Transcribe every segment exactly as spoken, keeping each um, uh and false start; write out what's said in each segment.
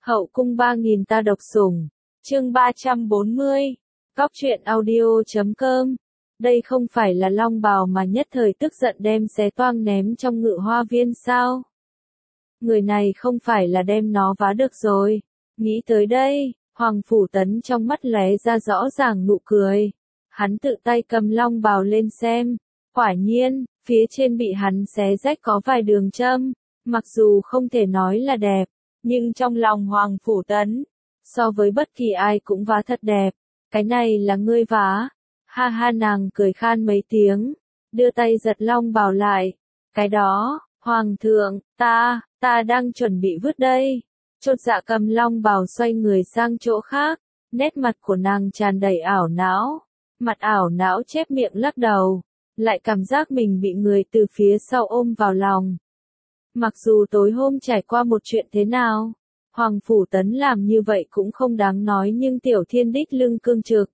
Hậu cung ba nghìn ta độc sủng, chương ba trăm bốn mươi, Cóc truyện audio chấm com. Đây không phải là Long Bào mà nhất thời tức giận đem xé toang ném trong ngự hoa viên sao? Người này không phải là đem nó vá được rồi. Nghĩ tới đây, Hoàng Phủ Tấn trong mắt lóe ra rõ ràng nụ cười. Hắn tự tay cầm Long Bào lên xem. Quả nhiên, phía trên bị hắn xé rách có vài đường châm. Mặc dù không thể nói là đẹp, nhưng trong lòng Hoàng Phủ Tấn, so với bất kỳ ai cũng vá thật đẹp. Cái này là ngươi vá. Ha ha, nàng cười khan mấy tiếng, đưa tay giật Long Bào lại. Cái đó, Hoàng thượng, ta, ta đang chuẩn bị vứt đây. Chột dạ cầm Long Bào xoay người sang chỗ khác, nét mặt của nàng tràn đầy ảo não. Mặt ảo não chép miệng lắc đầu, lại cảm giác mình bị người từ phía sau ôm vào lòng. Mặc dù tối hôm trải qua một chuyện thế nào, Hoàng Phủ Tấn làm như vậy cũng không đáng nói, nhưng Tiểu Thiên đích lưng cương trực.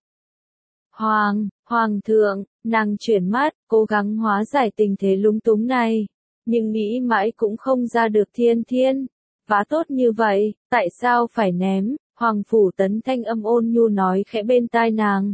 Hoàng, Hoàng thượng, nàng chuyển mắt, cố gắng hóa giải tình thế lúng túng này, nhưng nghĩ mãi cũng không ra được. Thiên Thiên, vá tốt như vậy, tại sao phải ném? Hoàng Phủ Tấn thanh âm ôn nhu nói khẽ bên tai nàng,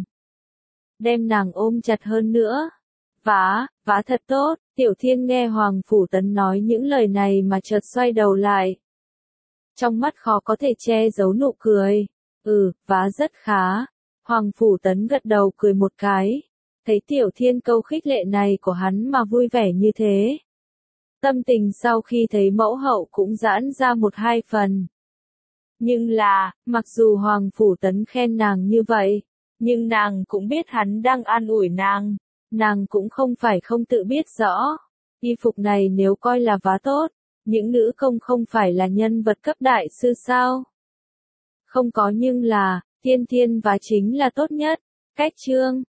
đem nàng ôm chặt hơn nữa. Vá, vá thật tốt. Tiểu Thiên nghe Hoàng Phủ Tấn nói những lời này mà chợt xoay đầu lại. Trong mắt khó có thể che giấu nụ cười. Ừ, vá rất khá. Hoàng Phủ Tấn gật đầu cười một cái. Thấy Tiểu Thiên câu khích lệ này của hắn mà vui vẻ như thế. Tâm tình sau khi thấy mẫu hậu cũng giãn ra một hai phần. Nhưng là, mặc dù Hoàng Phủ Tấn khen nàng như vậy, nhưng nàng cũng biết hắn đang an ủi nàng. Nàng cũng không phải không tự biết rõ. Y phục này nếu coi là vá tốt, những nữ công không phải là nhân vật cấp đại sư sao? Không có, nhưng là, Thiên Thiên vá chính là tốt nhất. Cách chương